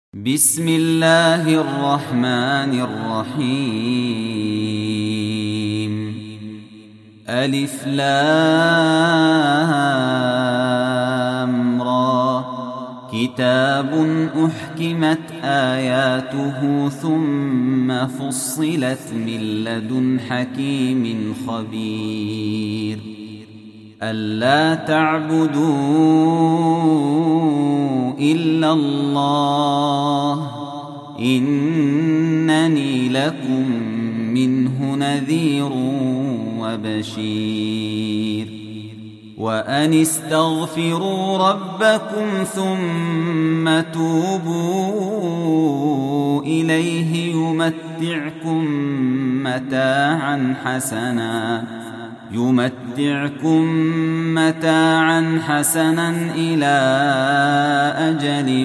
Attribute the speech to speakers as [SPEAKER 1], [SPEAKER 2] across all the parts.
[SPEAKER 1] بسم الله الرحمن الرحيم. ألف لام را. كتاب أحكمت آياته ثم فصلت من لدن حكيم خبير. ألا تعبدوا إلا الله إنني لكم منه نذير وبشير. وأن استغفروا ربكم ثم توبوا إليه يمتعكم متاعا حسنا إلى أجل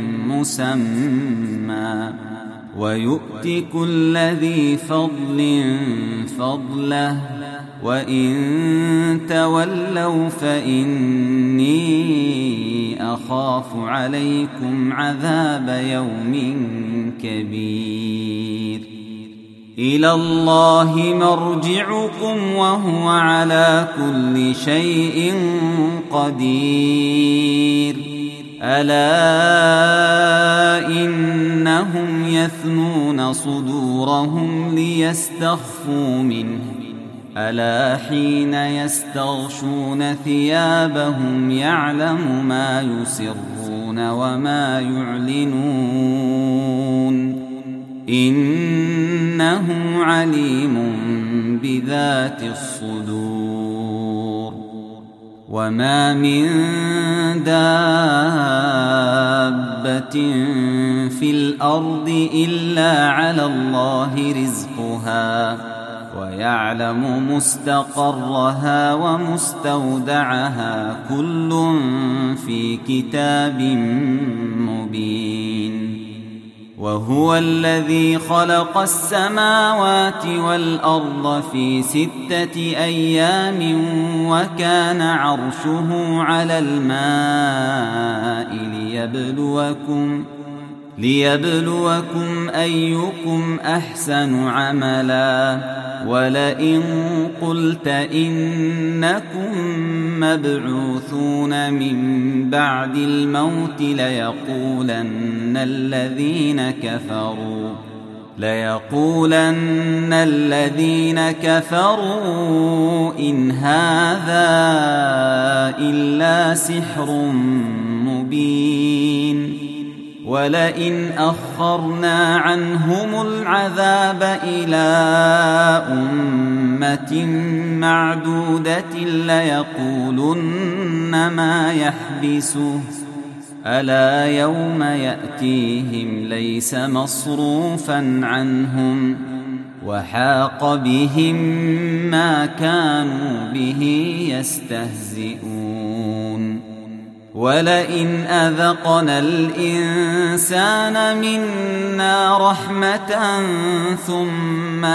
[SPEAKER 1] مسمى ويؤت كل ذي فضل فضله وإن تولوا فإني أخاف عليكم عذاب يوم كبير. إلى الله مرجعكم وهو على كل شيء قدير. ألا إنهم يثنون صدورهم ليستخفوا منه ألا حين يستغشون ثيابهم يعلم ما يسرون وما يعلنون إنه عليم بذات الصدور. وما من دابة في الأرض إلا على الله رزقها ويعلم مستقرها ومستودعها كل في كتاب مبين. وهو الذي خلق السماوات والأرض في 6 أيام وكان عرشه على الماء ليبلوكم أيكم أحسن عملا. ولئن قلت إنكم مبعوثون من بعد الموت ليقولن الذين كفروا إن هذا إلا سحر مبين. ولئن أخرنا عنهم العذاب إلى أمة معدودة ليقولن ما يحبسه ألا يوم يأتيهم ليس مصروفا عنهم وحاق بهم ما كانوا به يستهزئون. ولئن أذقنا الإنسان منا رحمة ثم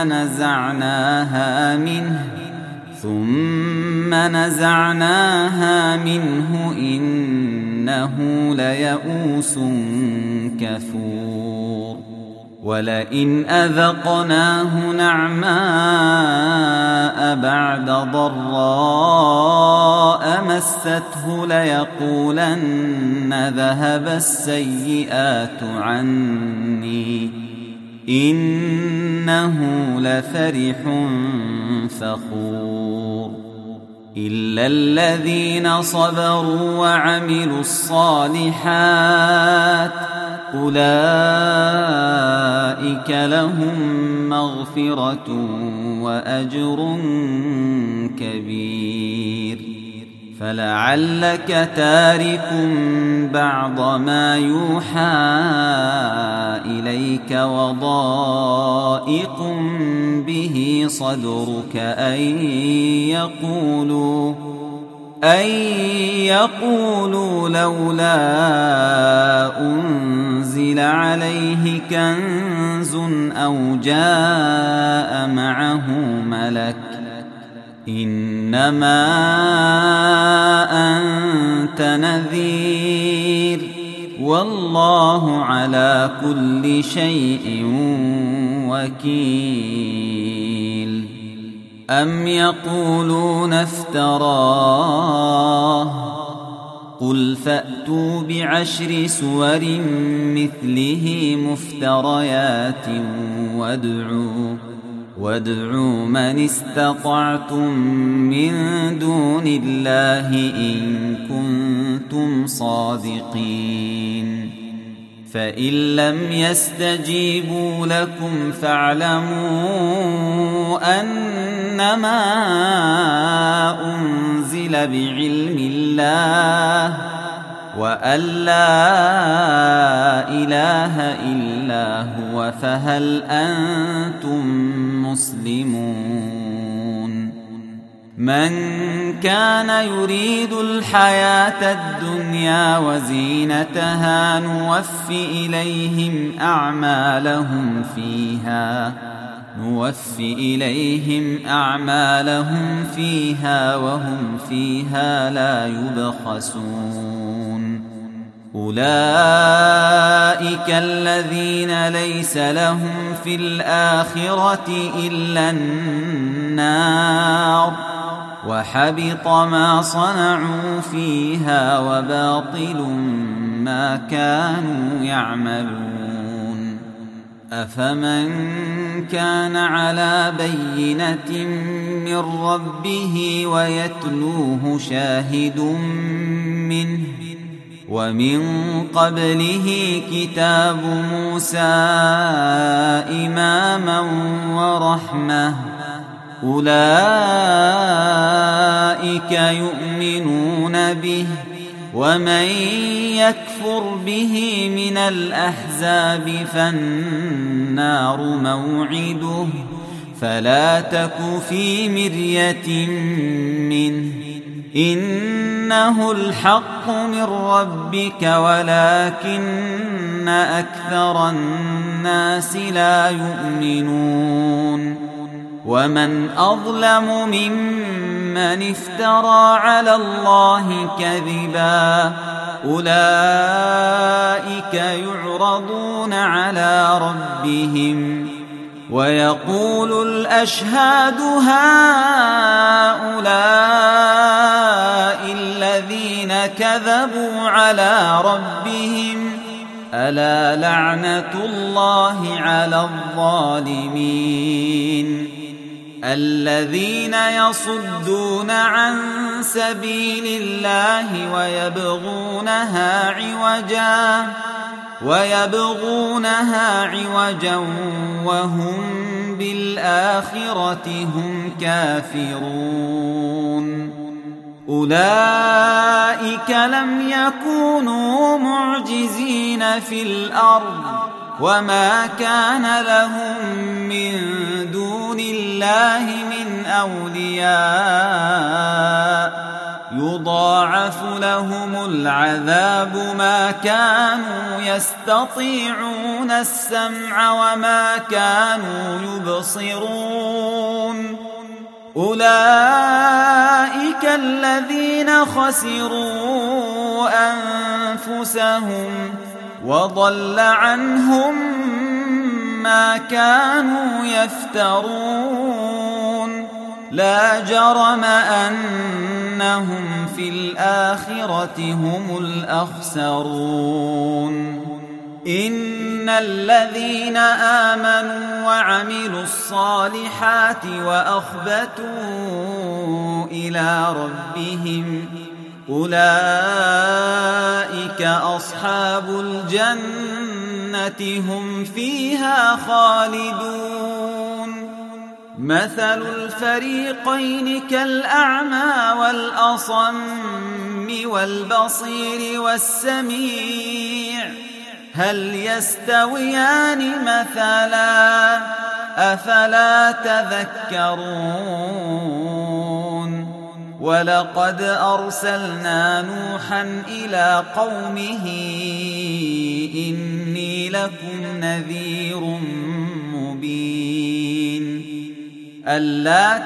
[SPEAKER 1] نزعناها منه إنه ليئوس كفور. ولئن أذقناه نعماء بعد ضراء مسته ليقولن ذهب السيئات عني إنه لفرح فخور. إلا الذين صبروا وعملوا الصالحات أولئك لهم مغفرة وأجر كبير. فلعلك تارك بعض ما يوحى إليك وضائق به صدرك أن يقولوا لولا أنزل عليه كنز أو جاء معه ملك إنما أنت نذير والله على كل شيء وكيل. أم يقولون افتراه قل فأتوا بعشر سور مثله مفتريات وادعوا من استطعتم من دون الله إن كنتم صادقين. فإن لم يستجيبوا لكم فاعلموا أنما أنزل بعلم الله وأن لا إله إلا هو فهل أنتم مسلمون. من كان يريد الحياة الدنيا وزينتها نوف إليهم أعمالهم فيها وهم فيها لا يبخسون. أولئك الذين ليس لهم في الآخرة إلا النار وحبط ما صنعوا فيها وباطل ما كانوا يعملون. أفمن كان على بينة من ربه ويتلوه شاهد منه ومن قبله كتاب موسى إماما ورحمة أولئك يؤمنون به ومن يكفر به من الأحزاب فالنار موعده فلا تك في مرية منه إنه الحق من ربك ولكن أكثر الناس لا يؤمنون. ومن أظلم ممن افترى على الله كذبا أولئك يعرضون على ربهم ويقول الأشهاد هؤلاء الذين كذبوا على ربهم ألا لعنة الله على الظالمين. الذين يصدون عن سبيل الله ويبغونها عوجا وهم بالآخرة هم كافرون. أولئك لم يكونوا معجزين في الأرض وما كان لهم من دون الله من أولياء يضاعف لهم العذاب ما كانوا يستطيعون السمع وما كانوا يبصرون. أولئك الذين خسروا أنفسهم وضل عنهم ما كانوا يفترون. لا جرم أنهم في الآخرة هم الأخسرون. إن الذين آمنوا وعملوا الصالحات وأخبتوا إلى ربهم أولئك أصحاب الجنة هم فيها خالدون. مثل الفريقين كالأعمى والأصم والبصير والسميع هل يستويان مثلا أفلا تذكرون. ولقد أرسلنا نوحا إلى قومه إني لكم نذير مبين ألا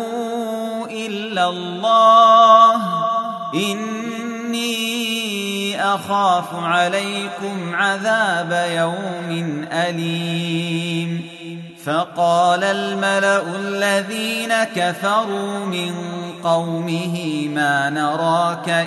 [SPEAKER 1] تعبدوا إلا الله إني أخاف عليكم عذاب يوم أليم فقال الملأ الذين كفروا من قومه ما نراك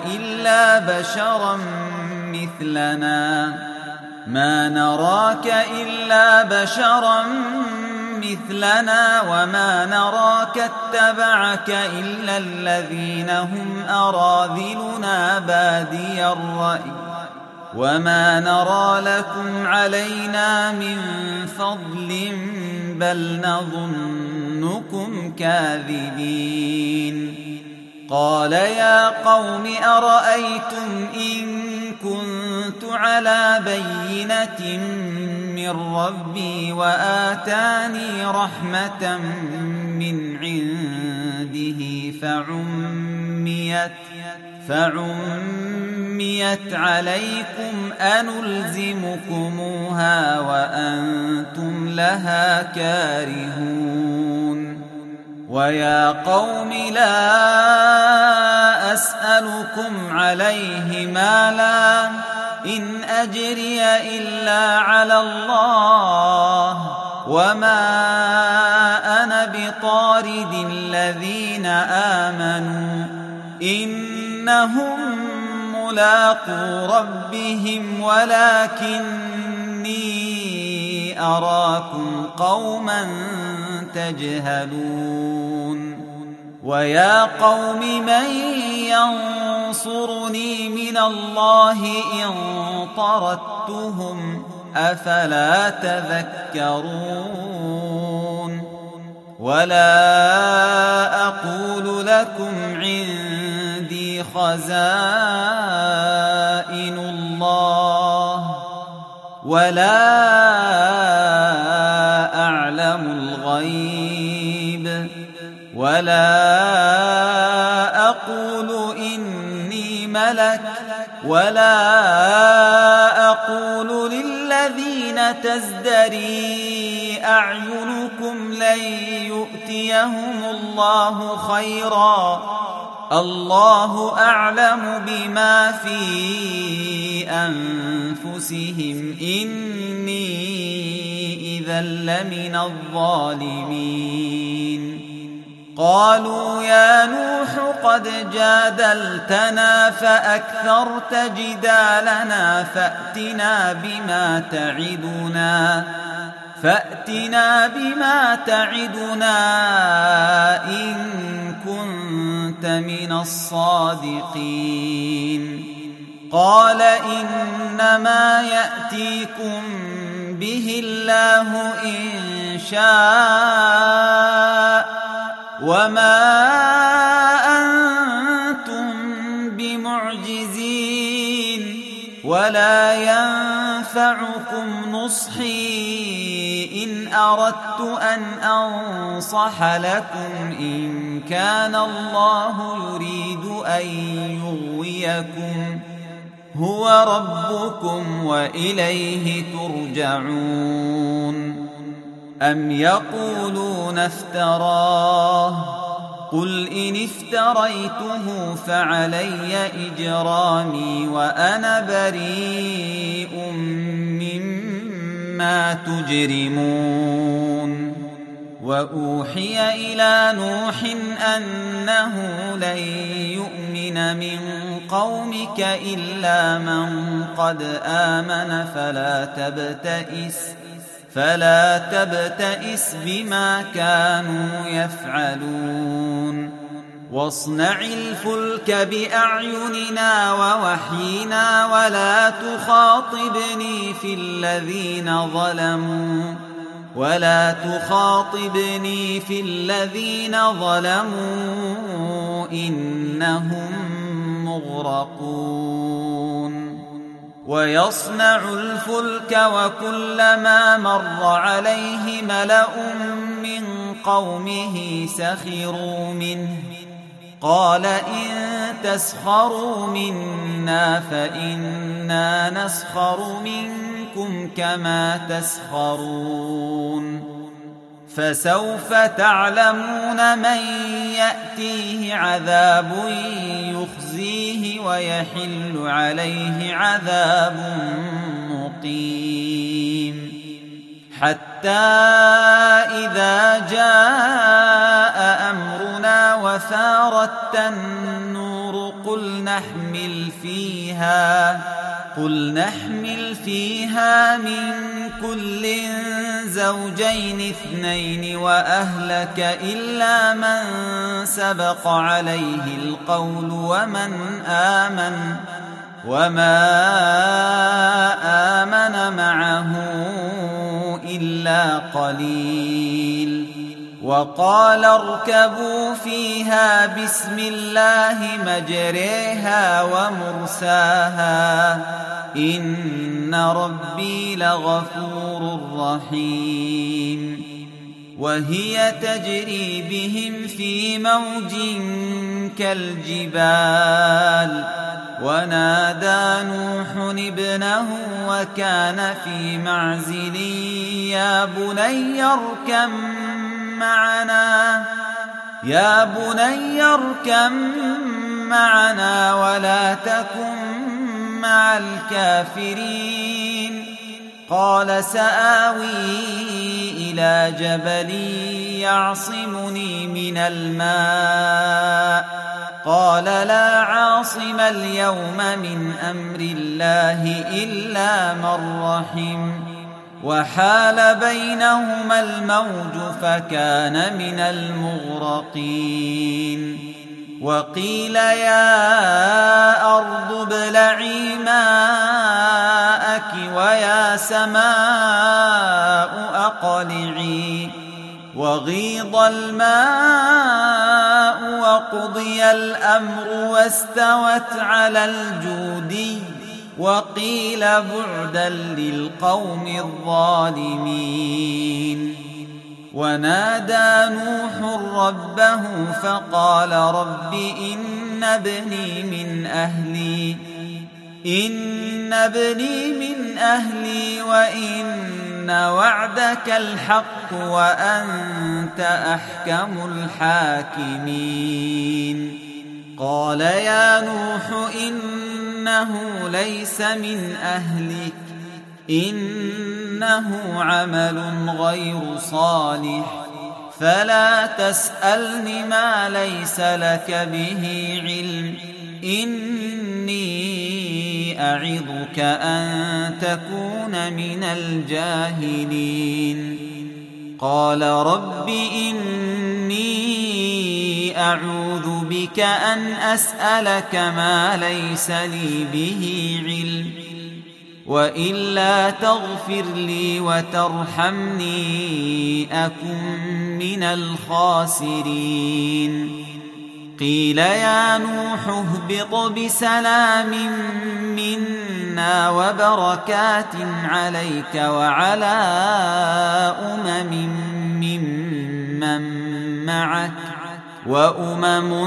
[SPEAKER 1] إلا بشرا مثلنا وما نراك اتبعك إلا الذين هم أراذلنا بادي الرأي وما نرى لكم علينا من فضل بل نظنكم كاذبين قال يا قوم أرأيتم إن كنت على بينة من ربي وآتاني رحمة من عنده فعميت عليكم أنلزمكموها وأنتم لها كارهون ويا قوم لا أسألكم عليه مالا إن أجري إلا على الله وما أنا بطارد الذين آمنوا إنهم ملاقو ربهم ولكني أراكم قوما تجهلون ويا قوم من ينصرني من الله إن طردتهم أفلا تذكرون ولا أقول لكم عندي خزائن الله ولا أعلم الغيب ولا أقول إني ملك ولا أقول للذين تزدري أعينكم لن يؤتيهم الله خيرا الله أعلم بما في أنفسهم إني إذا لمن الظالمين قالوا يا نوح قد جادلتنا فأكثرت جدالنا فأتنا بما تعدنا إن كنت من الصادقين قال إنما يأتيكم به الله إن شاء وما أنتم بمعجزين ولا ينفعكم نصحي إن أردت أن أنصح لكم إن كان الله يريد أن يغويكم هو ربكم وإليه ترجعون أم يقولون افتراه قل إن افتريته فعلي إجرامي وأنا بريء مما تجرمون وأوحي إلى نوح أنه لن يؤمن من قومك إلا من قد آمن فلا تبتئس بما كانوا يفعلون واصنع الفلك بأعيننا ووحينا ولا تخاطبني في الذين ظلموا إنهم مغرقون ويصنع الفلك وكلما مر عليه ملأ من قومه سخروا منه قال إن تسخروا منا فإنا نسخر منكم كما تسخرون فسوف تعلمون من يأتيه عذاب يخزيه ويحل عليه عذاب مقيم حتى إذا جاء أمرنا وفارت النور قل نحمل فيها من كل زوجين اثنين وأهلك إلا من سبق عليه القول وما آمن معه إلا قليل وقال اركبوا فيها بسم الله مجريها ومرساها إن ربي لغفور رحيم وهي تجري بهم في موج كالجبال ونادى نوح ابنه وكان في معزل يا بني اركم معنا ولا تكن مع الكافرين قال سآوي إلى جبل يعصمني من الماء قال لا عاصم اليوم من أمر الله إلا من رحم وحال بينهما الموج فكان من المغرقين وقيل يا أرض ابلعي ماءك ويا سماء أقلعي وغيض الماء وقضي الأمر واستوت على الجودي وقيل بعدا للقوم الظالمين ونادى نوح ربه فقال رب إن ابني من أهلي وإن وعدك الحق وأنت أحكم الحاكمين قال يا نوح إنه ليس من أهلك إنه عمل غير صالح فلا تسألني ما ليس لك به علم إني أعظك أن تكون من الجاهلين قال رب إني أعوذ بك أن أسألك ما ليس لي به علم وإلا تغفر لي وترحمني أكن من الخاسرين قيل يا نوح اهبط بسلام منا وبركات عليك وعلى ممن معك وأمم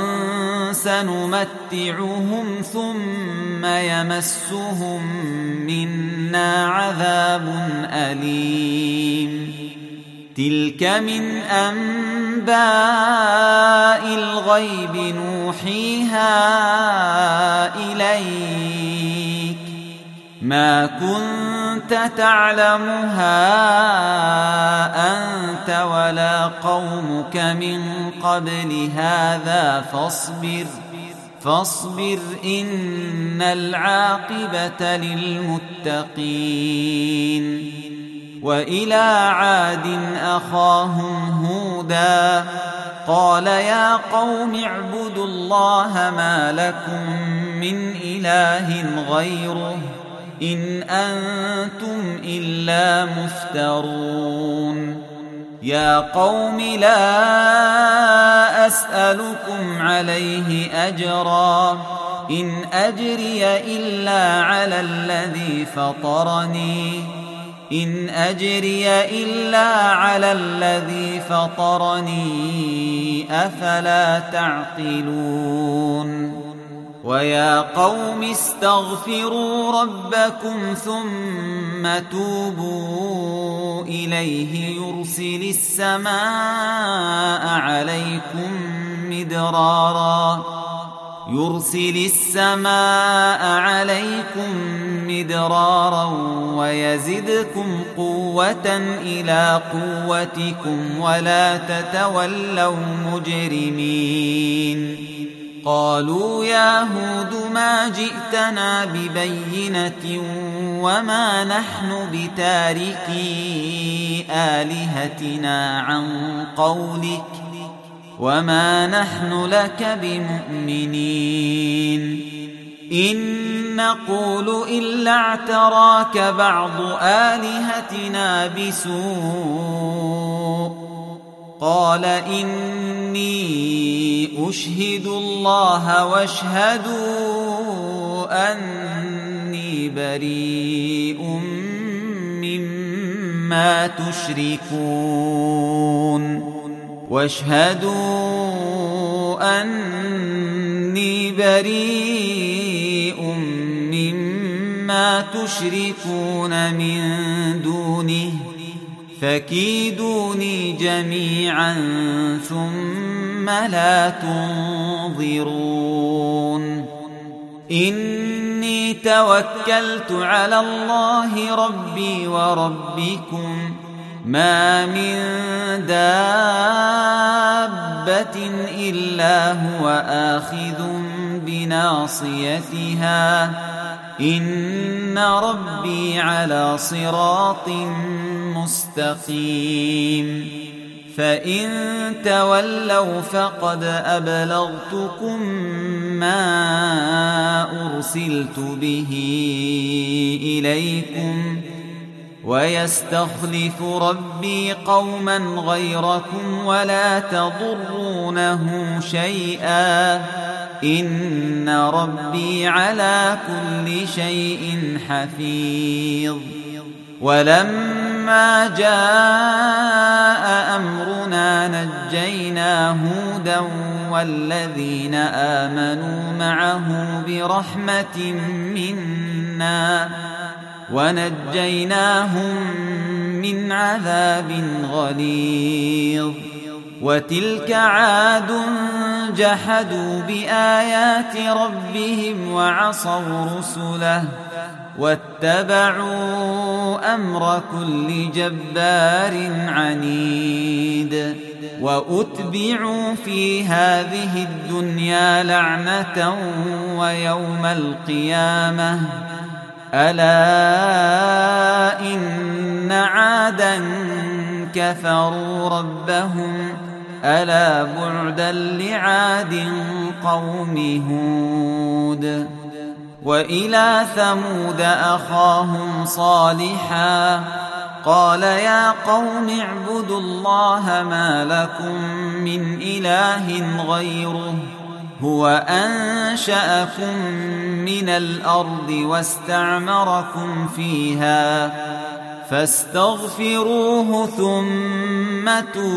[SPEAKER 1] سنمتعهم ثم يمسهم منا عذاب أليم تلك من أنباء الغيب نوحيها إليك ما كنت تعلمها أنت ولا قومك من قبل هذا فاصبر إن العاقبة للمتقين وإلى عاد أخاهم هودا قال يا قوم اعبدوا الله ما لكم من إله غيره إن أنتم إلا مفترون يا قوم لا أسألكم عليه أجرا إن أجري إلا على الذي فطرني أفلا تعقلون ويا قوم استغفروا ربكم ثم توبوا إليه يرسل السماء عليكم مدرارا يرسل السماء عليكم مدرارا ويزدكم قوة إلى قوتكم ولا تتولوا مجرمين قالوا يا هود ما جئتنا ببينة وما نحن بتاركي آلهتنا عن قولك وما نحن لك بمؤمنين إن نقول إلا اعتراك بعض آلهتنا بسوء قال إني أشهد الله واشهدوا أني بريء مما تشركون واشهدوا أني بريء مما تشركون من دونه فكيدوني جميعا ثم لا تنظرون إني توكلت على الله ربي وربكم ما من دابة إلا هو آخذ بناصيتها إن ربي على صراط مستقيم فإن تولوا فقد أبلغتكم ما أرسلت به إليكم ويستخلف ربي قوما غيركم ولا تضرونه شيئا إن ربي على كل شيء حفيظ ولما جاء أمرنا نجينا هودا والذين آمنوا معه برحمة منا ونجيناهم من عذاب غليظ وتلك عاد جحدوا بآيات ربهم وعصوا رسله واتبعوا أمر كل جبار عنيد وأتبعوا في هذه الدنيا لعنة ويوم القيامة ألا إن عادا كفروا ربهم ألا بعدا لعاد قوم هود وإلى ثمود أخاهم صالحا قال يا قوم اعبدوا الله ما لكم من إله غيره هو أنشأكم من الأرض واستعمركم فيها فاستغفروه ثم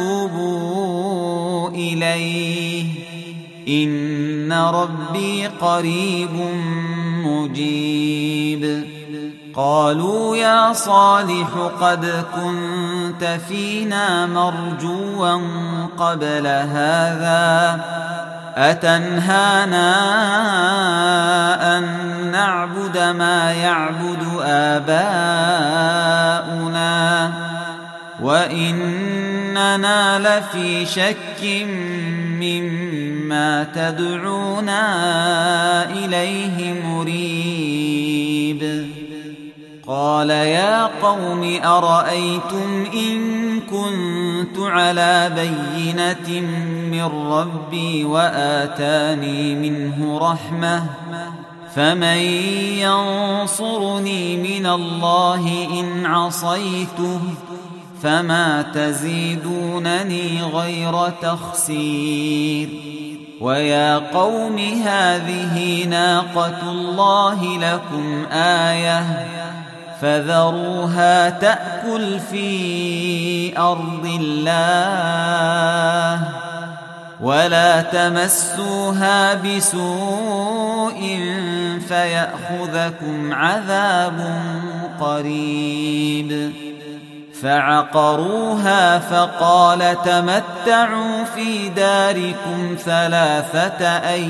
[SPEAKER 1] توبوا إليه إن ربي قريب مجيب قالوا يا صالح قد كنت فينا مرجوا قبل هذا أتنهانا أن نعبد ما يعبد آباؤنا وإننا لفي شك مما تدعونا إليه مريب قال يا قوم أرأيتم إن كنت على بينة من ربي وآتاني منه رحمة فمن ينصرني من الله إن عصيته فما تزيدونني غير تخسير ويا قوم هذه ناقة الله لكم آية فذروها تأكل في أرض الله ولا تمسوها بسوء فيأخذكم عذاب قريب فعقروها فقال تمتعوا في داركم 3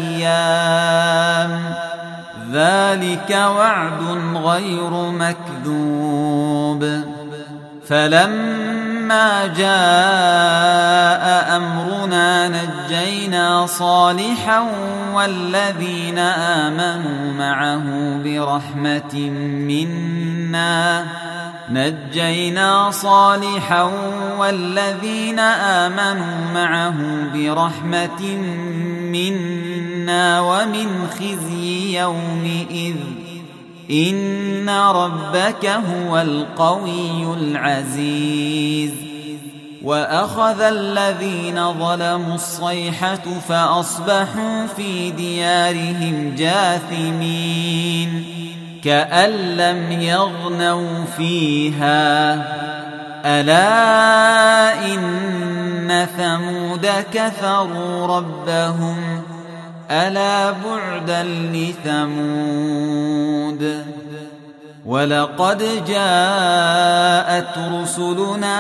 [SPEAKER 1] أيام ذلك وعد غير مكذوب. فلما جاء أمرنا نجينا صالحا والذين آمنوا معه برحمة منا ومن خزي يومئذ إن ربك هو القوي العزيز. وأخذ الذين ظلموا الصيحة فأصبحوا في ديارهم جاثمين كأن لم يغنوا فيها ألا إن ثمود كفروا ربهم ألا بعدا لثمود. ولقد جاءت رسلنا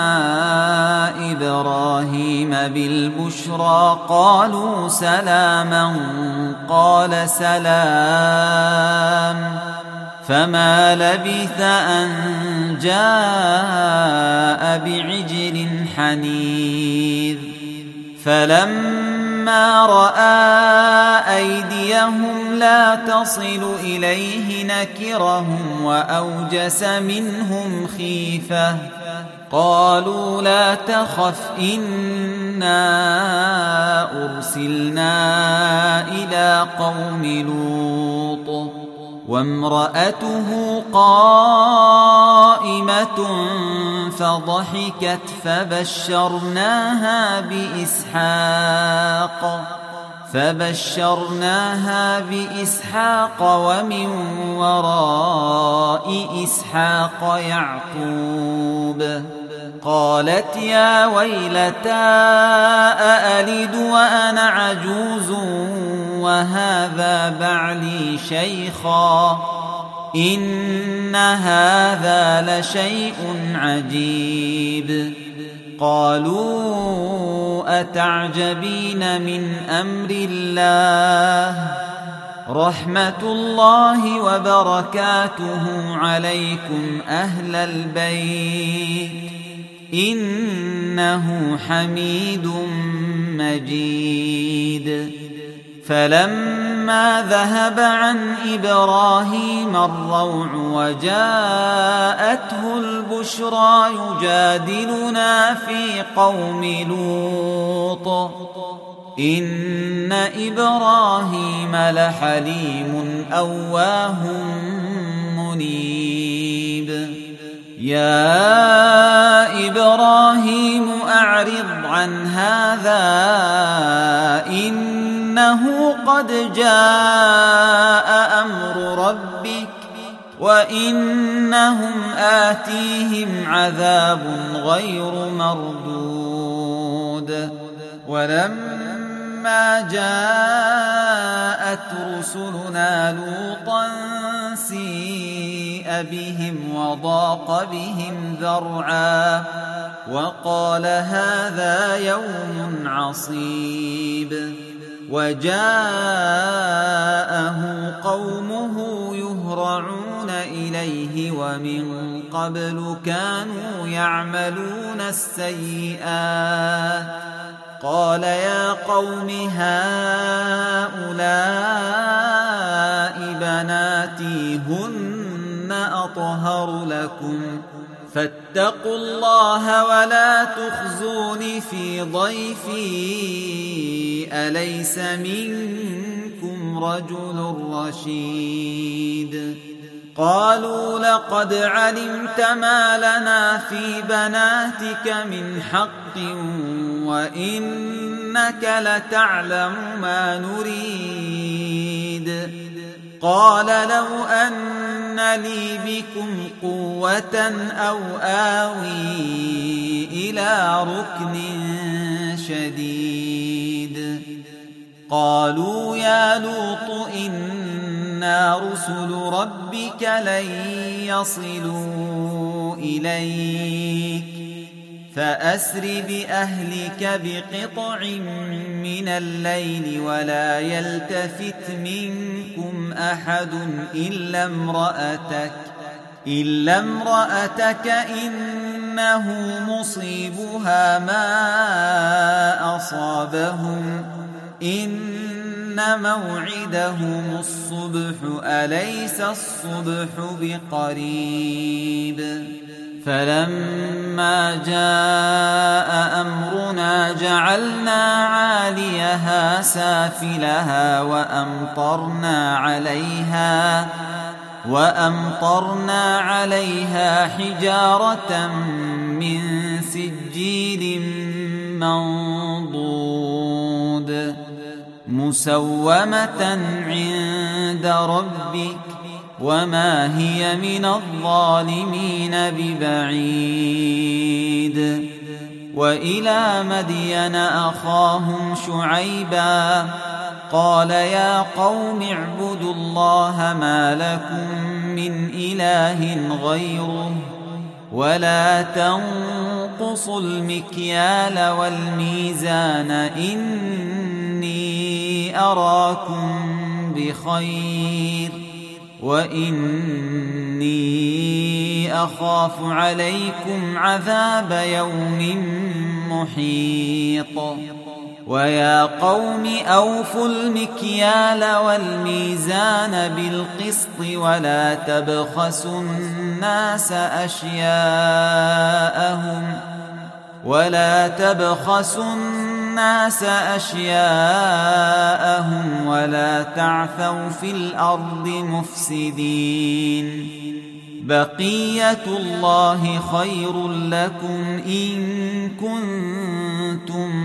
[SPEAKER 1] إبراهيم بالبشرى قالوا سلاما قال سلام فما لبث أن جاء بعجل حنيذ. فلما رأى أيديهم لا تصل إليه نكرهم وأوجس منهم خيفة قالوا لا تخف إنا أرسلنا إلى قوم لوط وامرأته قائمة فضحكت فبشرناها بإسحاق ومن وراء إسحاق يعقوب. قالت يا ويلتى أألد وأنا عجوز وهذا بعلي شيخا إن هذا لشيء عجيب. قالوا أتعجبين من أمر الله رحمة الله وبركاته عليكم أهل البيت إنه حميد مجيد. فلما ذهب عن إبراهيم الروع وجاءته البشرى يجادلنا في قوم لوط إن إبراهيم لحليم أواه منيب. يا إبراهيم أعرض عن هذا إنه قد جاء أمر ربك وإنهم آتيهم عذاب غير مردود. ولما جاءت رسلنا لوطا سيء بهم وضاق بهم ذرعا وقال هذا يوم عصيب. وجاءه قومه يهرعون إليه ومن قبل كانوا يعملون السيئات قال يا قوم هؤلاء بناتي هن أطهر لكم فاتقوا الله ولا تخزون في ضيفي أليس منكم رجل رشيد. قالوا لقد علمت ما لنا في بناتك من حق وإنك لتعلم ما نريد. قال لو أن لي بكم قوة أو آوي إلى ركن شديد. قالوا يا لوط إنا رسل ربك لن يصلوا إليك فأسر بأهلك بقطع من الليل ولا يلتفت منكم أحد إلا امرأتك إنه مصيبها ما أصابهم إن موعدهم الصبح أليس الصبح بقريب فلما جاء أمرنا جعلنا عاليها سافلها وأمطرنا عليها حجارة من سجيل منضود مسومة عند ربك وما هي من الظالمين ببعيد وإلى مدين أخاهم شعيبا قال يا قوم اعبدوا الله ما لكم من إله غيره ولا تنقصوا المكيال والميزان إني أراكم بخير وإني أخاف عليكم عذاب يوم محيط ويا قوم أوفوا المكيال والميزان بالقسط ولا تبخسوا الناس أشياءهم ولا تعثوا في الأرض مفسدين بقية الله خير لكم إن كنتم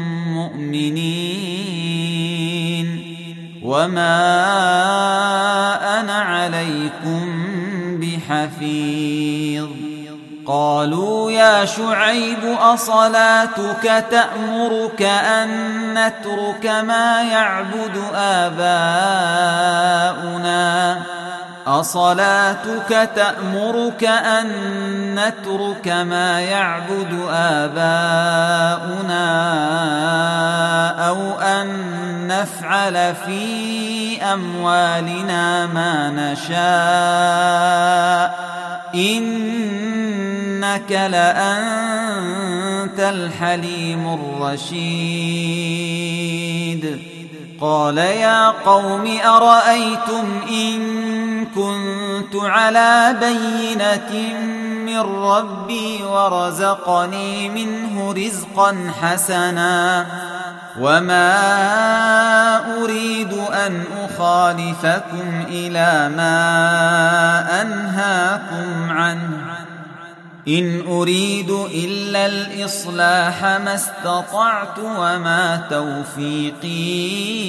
[SPEAKER 1] مؤمنين وما أنا عليكم بحفيظ قالوا يا شعيب أصلاتك تأمرك أن نترك ما يعبد آباؤنا أو أن نفعل في أموالنا ما نشاء إنك لأنت الحليم الرشيد قال يا قوم أرأيتم إن كنت على بينة من ربي ورزقني منه رزقا حسنا وما أريد أن أخالفكم إلى ما أنهاكم عنه إن أريد إلا الإصلاح ما استطعت وما توفيقي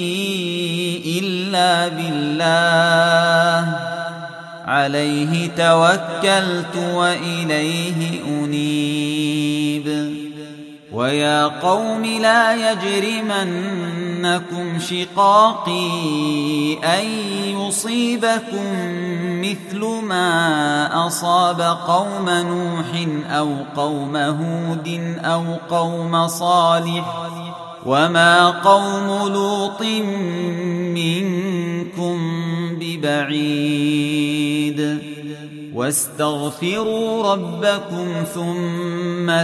[SPEAKER 1] إلا بالله عليه توكلت وإليه أنيب ويا قوم لا يجرمنكم شقاقي أن يصيبكم مثل ما أصاب قوم نوح أو قوم هود أو قوم صالح وما قوم لوط منكم ببعيد واستغفروا ربكم ثم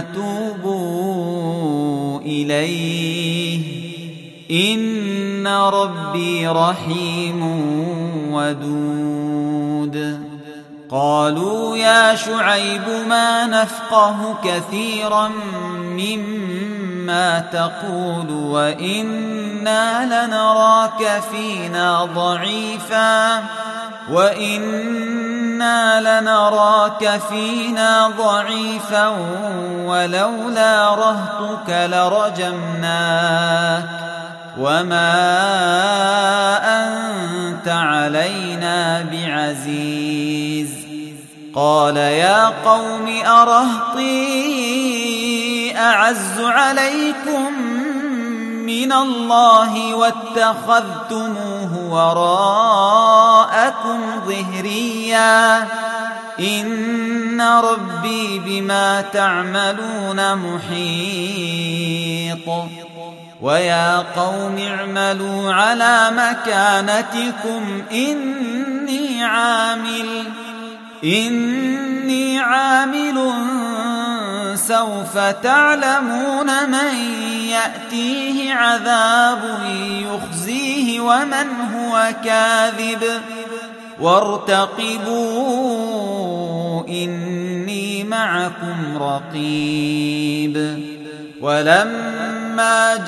[SPEAKER 1] توبوا إليه إن ربي رحيم ودود قالوا يا شعيب ما نفقه كثيرا مما تقول وإنا لنراك فينا ضعيفا ولولا رهطك لرجمناك وما أنت علينا بعزيز قال يا قوم أرهطي أعز عليكم من الله واتخذتموه وراءكم ظهريا إن ربي بما تعملون محيط ويا قوم اعملوا على مكانتكم إني عامل سوف تعلمون من يأتيه عذاب يخزيه ومن هو كاذب وارتقبوا إني معكم رقيب ولما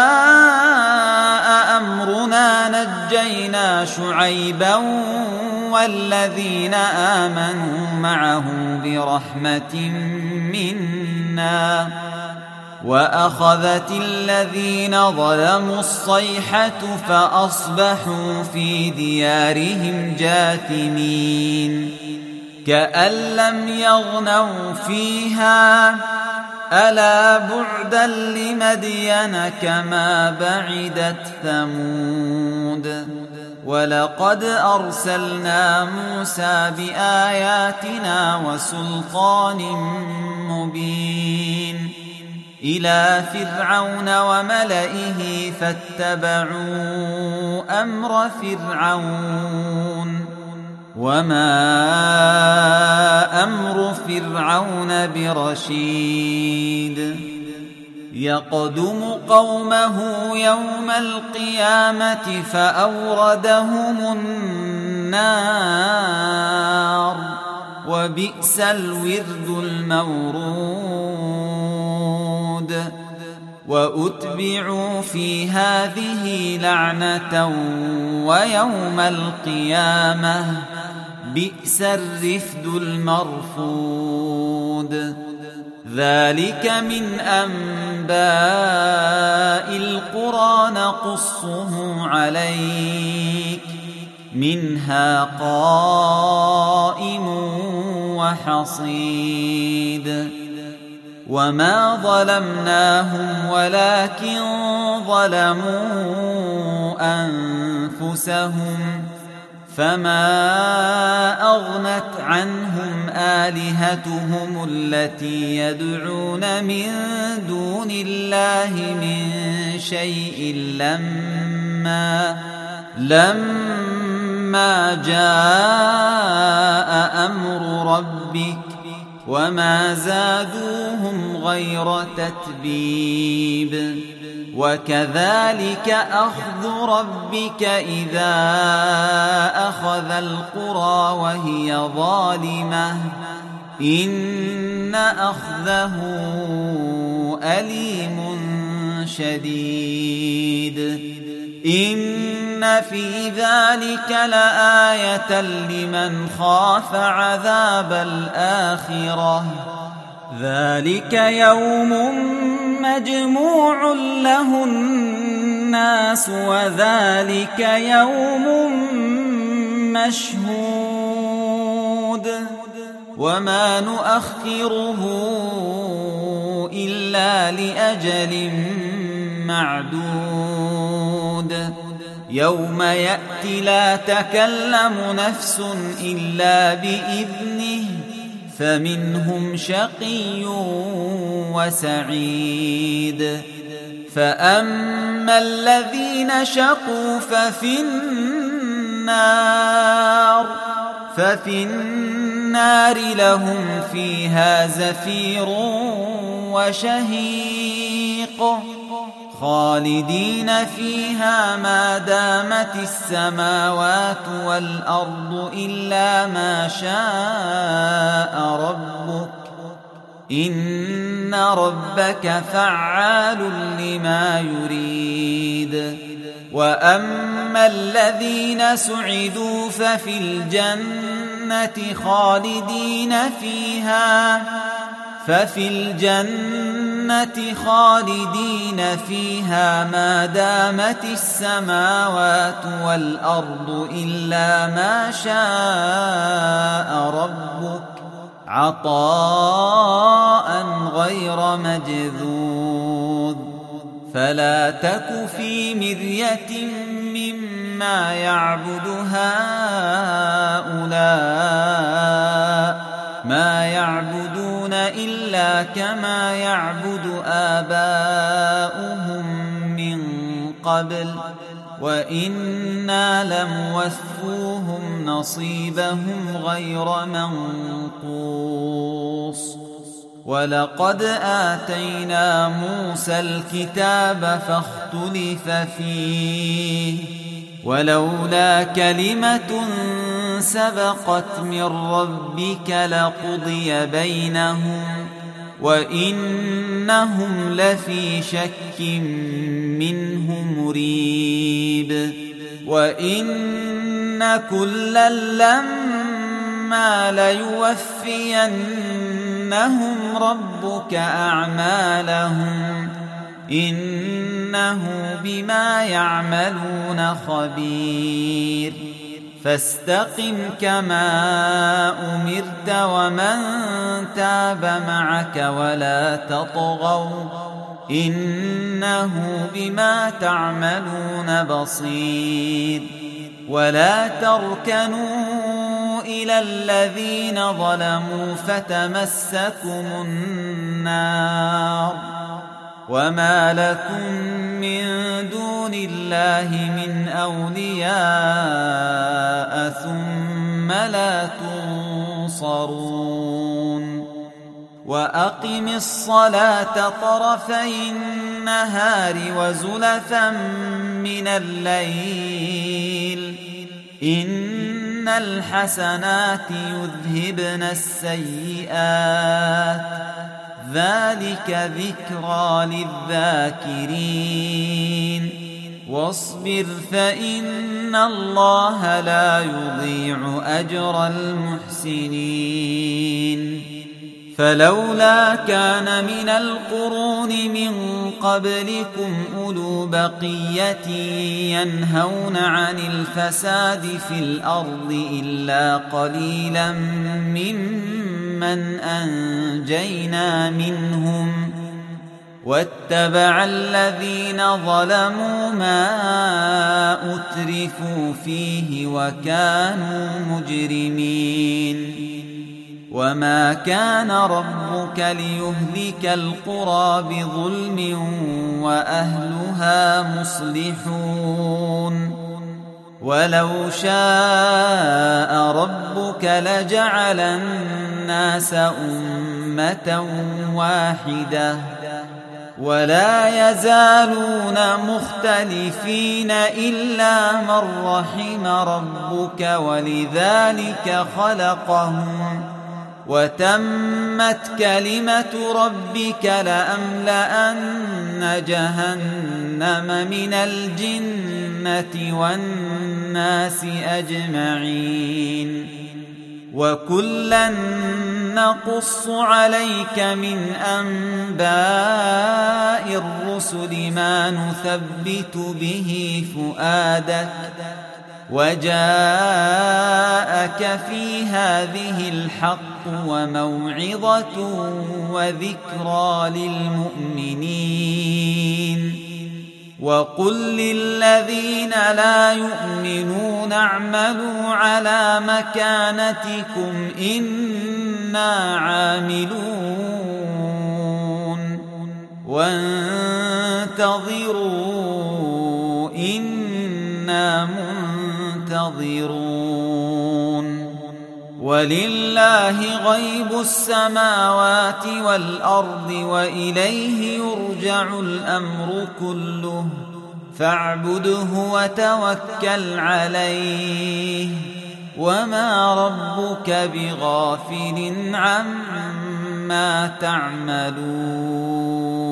[SPEAKER 1] جاء أمرنا نجينا شعيبا والذين آمنوا معه برحمة منا وأخذت الذين ظلموا الصيحة فأصبحوا في ديارهم جاثمين كأن لم يغنوا فيها ألا بعدا لمدين كما بعدت ثمود ولقد أرسلنا موسى بآياتنا وسلطان مبين إلى فرعون وملئه فاتبعوا أمر فرعون وما أمر فرعون برشيد يقدم قومه يوم القيامة فأوردهم النار وبئس الورد المورود وأتبعوا في هذه لعنة ويوم القيامة بئس الرفد المرفود ذلك من أنباء القرى نقصه عليك منها قائم وحصيد وما ظلمناهم ولكن ظلموا أنفسهم فما أغنت عنهم آلهتهم التي يدعون من دون الله من شيء لما جاء أمر ربك وما زادوهم غير تتبيب وكذلك أخذ ربك إذا أخذ القرى وهي ظالمة إن أخذه أليم شديد إن في ذلك لآية لمن خاف عذاب الآخرة ذلك يوم مجموع له الناس وذلك يوم مشهود وما نؤخره إلا لأجل معدود يوم يأتي لا تكلم نفس إلا بإذنه فمنهم شقي وسعيد فأما الذين شقوا ففي النار لهم فيها زفير وشهيق خالدين فيها ما دامت السماوات والأرض إلا ما شاء ربك إن ربك فعال لما يريد وأما الذين سعدوا ففي الجنة خالدين فيها ما دامت السماوات والأرض إلا ما شاء ربك عطاء غير مجذوذ فلا تك في مرية مما يعبد هؤلاء ما يعبدون إلا كما يعبد آباؤهم من قبل وإنا لموفوهم نصيبهم غير منقوص ولقد آتينا موسى الكتاب فاختلف فيه ولولا كلمة سبقت من ربك لقضي بينهم وإنهم لفي شك منه مريب وإن كلا لما ليوفينهم ربك أعمالهم إنه بما يعملون خبير فاستقم كما أمرت ومن تاب معك ولا تطغوا إنه بما تعملون بصير ولا تركنوا إلى الذين ظلموا فتمسكم النار وما لكم من دون الله من أولياء ثم لا تنصرون وأقم الصلاة طرفي النهار وزلفا من الليل إن الحسنات يذهبن السيئات ذلك ذكرى للذاكرين واصبر فإن الله لا يضيع أجر المحسنين فلولا كان من القرون من قبلكم أولو بقية ينهون عن الفساد في الأرض إلا قليلا ممن أنجينا منهم واتبع الذين ظلموا ما أترفوا فيه وكانوا مجرمين وما كان ربك ليهلك القرى بظلم وأهلها مصلحون ولو شاء ربك لجعل الناس أمة واحدة ولا يزالون مختلفين إلا من رحم ربك ولذلك خلقهم وتمت كلمة ربك لأملأن جهنم من الجنة والناس أجمعين وكلا نقص عليك من أنباء الرسل ما نثبت به فؤادك وجاءك في هذه الحق وموعظة وذكرى للمؤمنين وقل للذين لا يؤمنون اعملوا على مكانتكم إنا عاملون وانتظروا إنا منتظرون ولله غيب السماوات والأرض وإليه يرجع الأمر كله فاعبده وتوكل عليه وما ربك بغافل عما تعملون